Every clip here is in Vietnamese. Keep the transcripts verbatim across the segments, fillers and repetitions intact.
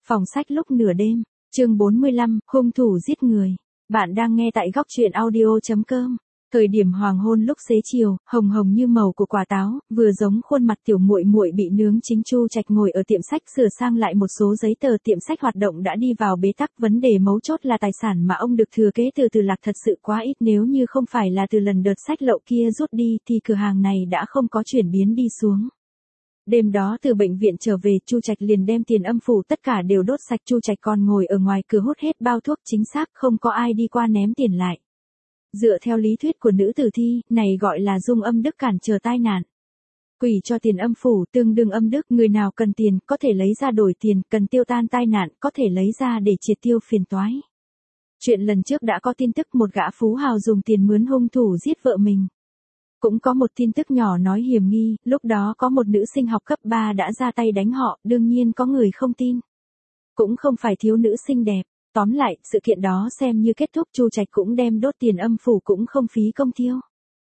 Phòng sách lúc nửa đêm, chương bốn mươi lăm, hung thủ giết người. Bạn đang nghe tại góc truyện audio chấm com. Thời điểm hoàng hôn lúc xế chiều, hồng hồng như màu của quả táo, vừa giống khuôn mặt tiểu muội muội bị nướng chính. Chu Trạch ngồi ở tiệm sách sửa sang lại một số giấy tờ. Tiệm sách hoạt động đã đi vào bế tắc, vấn đề mấu chốt là tài sản mà ông được thừa kế từ Từ Lạc thật sự quá ít, nếu như không phải là từ lần đợt sách lậu kia rút đi thì cửa hàng này đã không có chuyển biến đi xuống. Đêm đó từ bệnh viện trở về, Chu Trạch liền đem tiền âm phủ tất cả đều đốt sạch. Chu Trạch còn ngồi ở ngoài cửa hút hết bao thuốc, chính xác không có ai đi qua ném tiền lại. Dựa theo lý thuyết của nữ tử thi, này gọi là dung âm đức cản trở tai nạn. Quỷ cho tiền âm phủ tương đương âm đức, người nào cần tiền có thể lấy ra đổi tiền, cần tiêu tan tai nạn có thể lấy ra để triệt tiêu phiền toái. Chuyện lần trước đã có tin tức một gã phú hào dùng tiền mướn hung thủ giết vợ mình. Cũng có một tin tức nhỏ nói hiểm nghi, lúc đó có một nữ sinh học cấp ba đã ra tay đánh họ, đương nhiên có người không tin. Cũng không phải thiếu nữ xinh đẹp. Tóm lại, sự kiện đó xem như kết thúc. Chu Trạch cũng đem đốt tiền âm phủ cũng không phí công tiêu.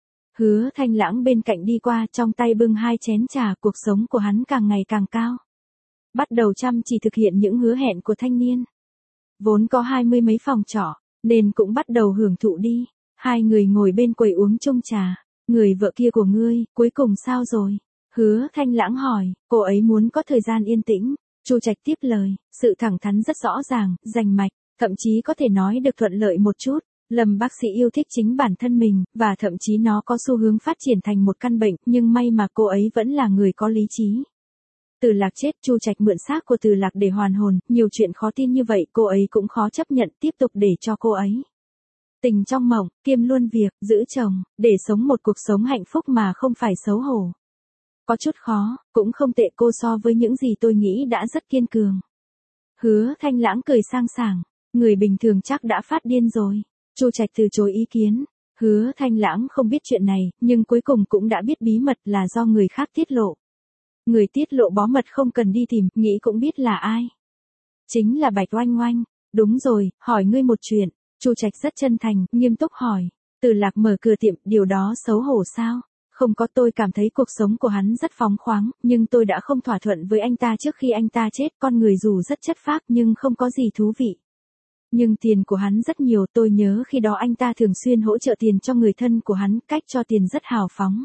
Hứa Thanh Lãng bên cạnh đi qua, trong tay bưng hai chén trà. Cuộc sống của hắn càng ngày càng cao. Bắt đầu chăm chỉ thực hiện những hứa hẹn của thanh niên. Vốn có hai mươi mấy phòng trọ, nên cũng bắt đầu hưởng thụ đi. Hai người ngồi bên quầy uống chung trà. Người vợ kia của ngươi, cuối cùng sao rồi? Hứa Thanh Lãng hỏi, cô ấy muốn có thời gian yên tĩnh. Chu Trạch tiếp lời, sự thẳng thắn rất rõ ràng, rành mạch, thậm chí có thể nói được thuận lợi một chút. Lâm bác sĩ yêu thích chính bản thân mình, và thậm chí nó có xu hướng phát triển thành một căn bệnh, nhưng may mà cô ấy vẫn là người có lý trí. Từ Lạc chết, Chu Trạch mượn xác của Từ Lạc để hoàn hồn, nhiều chuyện khó tin như vậy cô ấy cũng khó chấp nhận, tiếp tục để cho cô ấy. Tình trong mộng, kiêm luôn việc, giữ chồng, để sống một cuộc sống hạnh phúc mà không phải xấu hổ. Có chút khó, cũng không tệ, cô so với những gì tôi nghĩ đã rất kiên cường. Hứa Thanh Lãng cười sang sảng, người bình thường chắc đã phát điên rồi. Chu Trạch từ chối ý kiến. Hứa Thanh Lãng không biết chuyện này, nhưng cuối cùng cũng đã biết bí mật là do người khác tiết lộ. Người tiết lộ bó mật không cần đi tìm, nghĩ cũng biết là ai. Chính là Bạch Oanh Oanh. Đúng rồi, hỏi ngươi một chuyện. Chu Trạch rất chân thành, nghiêm túc hỏi. Từ Lạc mở cửa tiệm, điều đó xấu hổ sao? Không có, tôi cảm thấy cuộc sống của hắn rất phóng khoáng, nhưng tôi đã không thỏa thuận với anh ta trước khi anh ta chết. Con người dù rất chất phác nhưng không có gì thú vị. Nhưng tiền của hắn rất nhiều, tôi nhớ khi đó anh ta thường xuyên hỗ trợ tiền cho người thân của hắn, cách cho tiền rất hào phóng.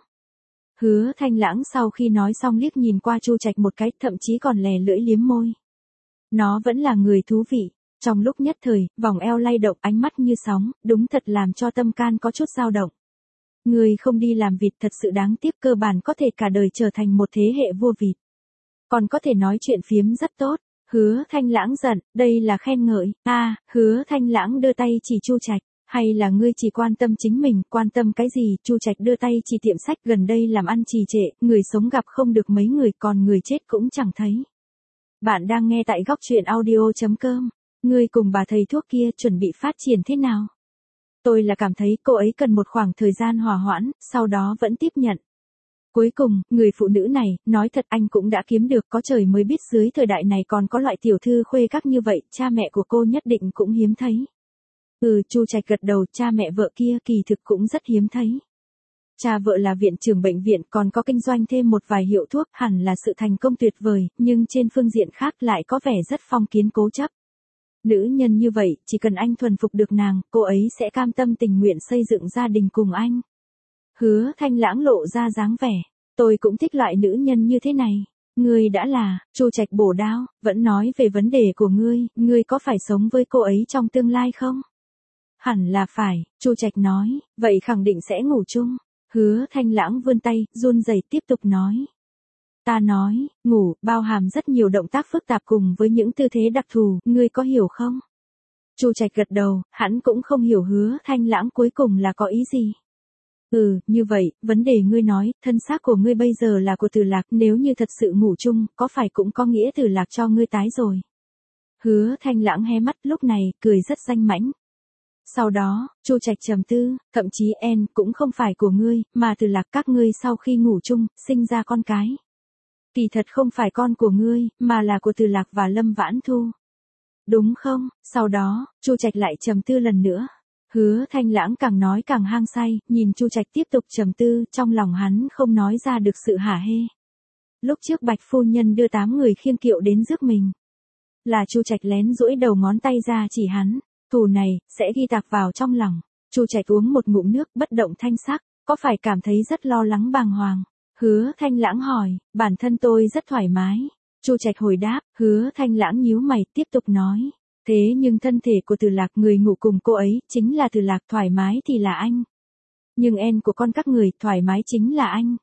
Hứa Thanh Lãng sau khi nói xong liếc nhìn qua Chu Trạch một cái, thậm chí còn lè lưỡi liếm môi. Nó vẫn là người thú vị. Trong lúc nhất thời, vòng eo lay động, ánh mắt như sóng, đúng thật làm cho tâm can có chút dao động. Người không đi làm vịt thật sự đáng tiếc, cơ bản có thể cả đời trở thành một thế hệ vua vịt. Còn có thể nói chuyện phiếm rất tốt. Hứa Thanh Lãng giận, đây là khen ngợi. A, à, Hứa Thanh Lãng đưa tay chỉ Chu Trạch, hay là ngươi chỉ quan tâm chính mình, quan tâm cái gì? Chu Trạch đưa tay chỉ tiệm sách, gần đây làm ăn trì trệ, người sống gặp không được mấy người, còn người chết cũng chẳng thấy. Bạn đang nghe tại góc truyện audio chấm com. Ngươi cùng bà thầy thuốc kia chuẩn bị phát triển thế nào? Tôi là cảm thấy cô ấy cần một khoảng thời gian hòa hoãn, sau đó vẫn tiếp nhận. Cuối cùng, người phụ nữ này, nói thật anh cũng đã kiếm được, có trời mới biết dưới thời đại này còn có loại tiểu thư khuê các như vậy, cha mẹ của cô nhất định cũng hiếm thấy. Ừ, Chu Trạch gật đầu, cha mẹ vợ kia kỳ thực cũng rất hiếm thấy. Cha vợ là viện trưởng bệnh viện, còn có kinh doanh thêm một vài hiệu thuốc, hẳn là sự thành công tuyệt vời, nhưng trên phương diện khác lại có vẻ rất phong kiến cố chấp. Nữ nhân như vậy, chỉ cần anh thuần phục được nàng, cô ấy sẽ cam tâm tình nguyện xây dựng gia đình cùng anh. Hứa Thanh Lãng lộ ra dáng vẻ, tôi cũng thích loại nữ nhân như thế này. Ngươi đã là, Chu Trạch bổ đao, vẫn nói về vấn đề của ngươi, ngươi có phải sống với cô ấy trong tương lai không? Hẳn là phải, Chu Trạch nói, vậy khẳng định sẽ ngủ chung. Hứa Thanh Lãng vươn tay, run rẩy tiếp tục nói. Ta nói, ngủ, bao hàm rất nhiều động tác phức tạp cùng với những tư thế đặc thù, ngươi có hiểu không? Chu Trạch gật đầu, hắn cũng không hiểu Hứa Thanh Lãng cuối cùng là có ý gì. Ừ, như vậy, vấn đề ngươi nói, thân xác của ngươi bây giờ là của Từ Lạc, nếu như thật sự ngủ chung, có phải cũng có nghĩa Từ Lạc cho ngươi tái rồi. Hứa Thanh Lãng hé mắt lúc này, cười rất danh mãnh. Sau đó, Chu Trạch trầm tư, thậm chí En cũng không phải của ngươi, mà Từ Lạc các ngươi sau khi ngủ chung, sinh ra con cái. Kỳ thật không phải con của ngươi, mà là của Từ Lạc và Lâm Vãn Thu. Đúng không? Sau đó, Chu Trạch lại trầm tư lần nữa. Hứa Thanh Lãng càng nói càng hăng say, nhìn Chu Trạch tiếp tục trầm tư, trong lòng hắn không nói ra được sự hả hê. Lúc trước Bạch phu nhân đưa tám người khiêng kiệu đến rước mình. Là Chu Trạch lén duỗi đầu ngón tay ra chỉ hắn, thù này, sẽ ghi tạc vào trong lòng. Chu Trạch uống một ngụm nước, bất động thanh sắc, có phải cảm thấy rất lo lắng bàng hoàng? Hứa Thanh Lãng hỏi, bản thân tôi rất thoải mái. Chu Trạch hồi đáp, Hứa Thanh Lãng nhíu mày, tiếp tục nói. Thế nhưng thân thể của Từ Lạc, người ngủ cùng cô ấy, chính là Từ Lạc, thoải mái thì là anh. Nhưng en của con các người, thoải mái chính là anh.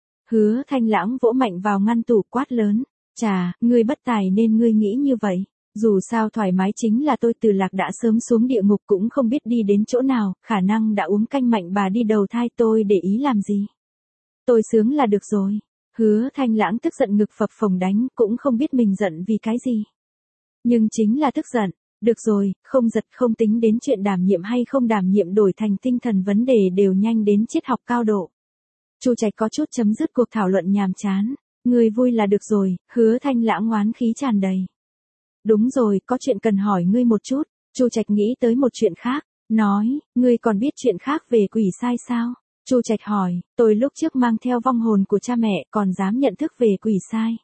Hứa Thanh Lãng vỗ mạnh vào ngăn tủ, quát lớn. Chà, ngươi bất tài nên ngươi nghĩ như vậy. Dù sao thoải mái chính là tôi. Từ Lạc đã sớm xuống địa ngục cũng không biết đi đến chỗ nào, khả năng đã uống canh mạnh bà đi đầu thai, tôi để ý làm gì. Tôi sướng là được rồi. Hứa Thanh Lãng tức giận ngực phập phồng đánh, cũng không biết mình giận vì cái gì. Nhưng chính là tức giận. Được rồi, không giật không tính đến chuyện đảm nhiệm hay không đảm nhiệm, đổi thành tinh thần vấn đề đều nhanh đến triết học cao độ. Chu Trạch có chút chấm dứt cuộc thảo luận nhàm chán. Người vui là được rồi. Hứa Thanh Lãng oán khí tràn đầy. Đúng rồi, có chuyện cần hỏi ngươi một chút. Chu Trạch nghĩ tới một chuyện khác, nói, ngươi còn biết chuyện khác về quỷ sai sao? Chu Trạch hỏi, tôi lúc trước mang theo vong hồn của cha mẹ, còn dám nhận thức về quỷ sai.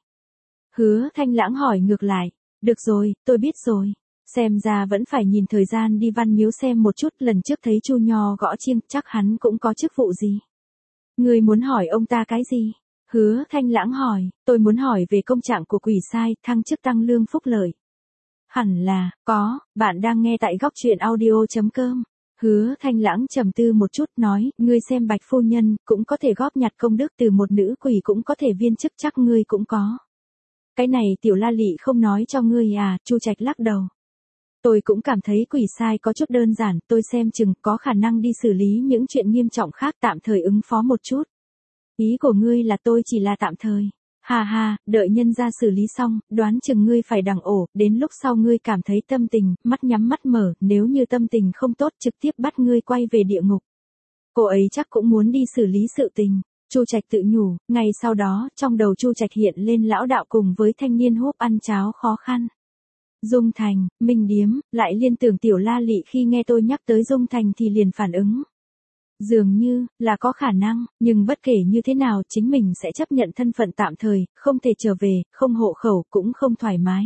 Hứa Thanh Lãng hỏi ngược lại, được rồi, tôi biết rồi. Xem ra vẫn phải nhìn thời gian đi Văn Miếu xem một chút, lần trước thấy Chu Nho gõ chiêng, chắc hắn cũng có chức vụ gì. Ngươi muốn hỏi ông ta cái gì? Hứa Thanh Lãng hỏi, tôi muốn hỏi về công trạng của quỷ sai, thăng chức tăng lương phúc lợi. Hẳn là, có, bạn đang nghe tại góc truyện audio chấm com. Hứa Thanh Lãng trầm tư một chút nói, ngươi xem Bạch phu nhân, cũng có thể góp nhặt công đức từ một nữ quỷ, cũng có thể viên chức, chắc ngươi cũng có. Cái này Tiểu La Lị không nói cho ngươi à? Chu Trạch lắc đầu. Tôi cũng cảm thấy quỷ sai có chút đơn giản, tôi xem chừng có khả năng đi xử lý những chuyện nghiêm trọng khác, tạm thời ứng phó một chút. Ý của ngươi là tôi chỉ là tạm thời. Hà hà, đợi nhân gia xử lý xong, đoán chừng ngươi phải đằng ổ, đến lúc sau ngươi cảm thấy tâm tình, mắt nhắm mắt mở, nếu như tâm tình không tốt trực tiếp bắt ngươi quay về địa ngục. Cô ấy chắc cũng muốn đi xử lý sự tình. Chu Trạch tự nhủ, ngay sau đó, trong đầu Chu Trạch hiện lên lão đạo cùng với thanh niên húp ăn cháo khó khăn. Dung Thành, Minh Điếm, lại liên tưởng Tiểu La Lị khi nghe tôi nhắc tới Dung Thành thì liền phản ứng. Dường như, là có khả năng, nhưng bất kể như thế nào chính mình sẽ chấp nhận thân phận tạm thời, không thể trở về, không hộ khẩu, cũng không thoải mái.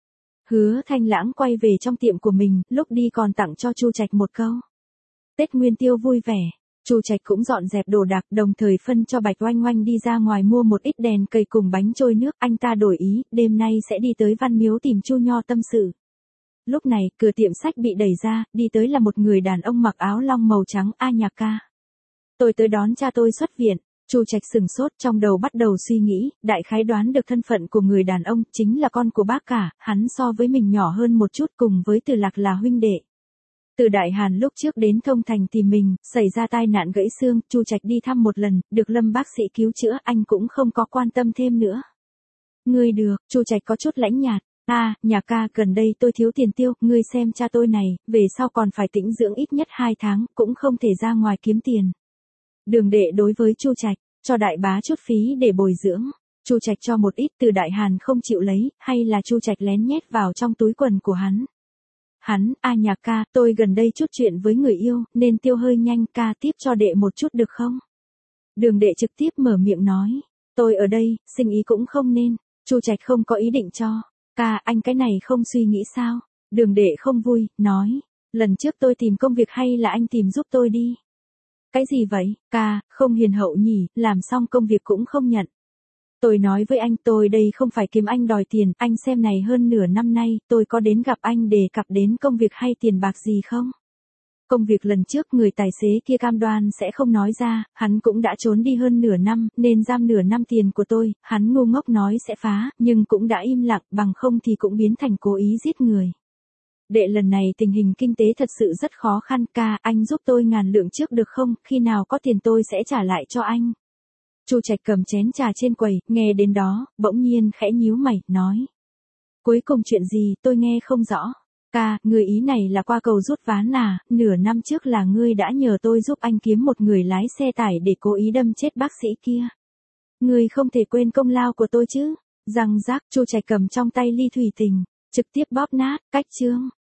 Hứa Thanh Lãng quay về trong tiệm của mình, lúc đi còn tặng cho Chu Trạch một câu. Tết Nguyên Tiêu vui vẻ. Chu Trạch cũng dọn dẹp đồ đạc, đồng thời phân cho Bạch Oanh Oanh đi ra ngoài mua một ít đèn cầy cùng bánh trôi nước, anh ta đổi ý, đêm nay sẽ đi tới Văn Miếu tìm Chu Nho tâm sự. Lúc này, cửa tiệm sách bị đẩy ra, đi tới là một người đàn ông mặc áo long màu trắng. A Nhạc ca. Tôi tới đón cha tôi xuất viện. Chu Trạch sừng sốt, trong đầu bắt đầu suy nghĩ, đại khái đoán được thân phận của người đàn ông, chính là con của bác cả, hắn so với mình nhỏ hơn một chút, cùng với Từ Lạc là huynh đệ. Từ Đại Hàn lúc trước đến Thông Thành tìm mình, xảy ra tai nạn gãy xương, Chu Trạch đi thăm một lần, được Lâm bác sĩ cứu chữa, anh cũng không có quan tâm thêm nữa. Ngươi được, Chu Trạch có chút lãnh nhạt. À, Nhạc ca, gần đây tôi thiếu tiền tiêu, ngươi xem cha tôi này, về sau còn phải tĩnh dưỡng ít nhất hai tháng, cũng không thể ra ngoài kiếm tiền. Đường Đệ đối với Chu Trạch, cho đại bá chút phí để bồi dưỡng. Chu Trạch cho một ít, Từ Đại Hàn không chịu lấy, hay là Chu Trạch lén nhét vào trong túi quần của hắn. Hắn, A Nhạc ca, tôi gần đây chút chuyện với người yêu, nên tiêu hơi nhanh, ca tiếp cho đệ một chút được không? Đường Đệ trực tiếp mở miệng nói, tôi ở đây, sinh ý cũng không nên. Chu Trạch không có ý định cho. Ca, anh cái này không suy nghĩ sao? Đường Đệ không vui, nói, lần trước tôi tìm công việc hay là anh tìm giúp tôi đi? Cái gì vậy? Ca, không hiền hậu nhỉ, làm xong công việc cũng không nhận. Tôi nói với anh, tôi đây không phải kiếm anh đòi tiền, anh xem này, hơn nửa năm nay, tôi có đến gặp anh đề cập đến công việc hay tiền bạc gì không? Công việc lần trước người tài xế kia cam đoan sẽ không nói ra, hắn cũng đã trốn đi hơn nửa năm, nên giam nửa năm tiền của tôi, hắn ngu ngốc nói sẽ phá, nhưng cũng đã im lặng, bằng không thì cũng biến thành cố ý giết người. Đệ, lần này tình hình kinh tế thật sự rất khó khăn, ca, anh giúp tôi ngàn lượng trước được không, khi nào có tiền tôi sẽ trả lại cho anh. Chu Trạch cầm chén trà trên quầy, nghe đến đó, bỗng nhiên khẽ nhíu mày, nói. Cuối cùng chuyện gì, tôi nghe không rõ. Ca, người ý này là qua cầu rút ván à, nửa năm trước là ngươi đã nhờ tôi giúp anh kiếm một người lái xe tải để cố ý đâm chết bác sĩ kia. Ngươi không thể quên công lao của tôi chứ. Răng rác, Chu Trạch cầm trong tay ly thủy tình, trực tiếp bóp nát, cách chương.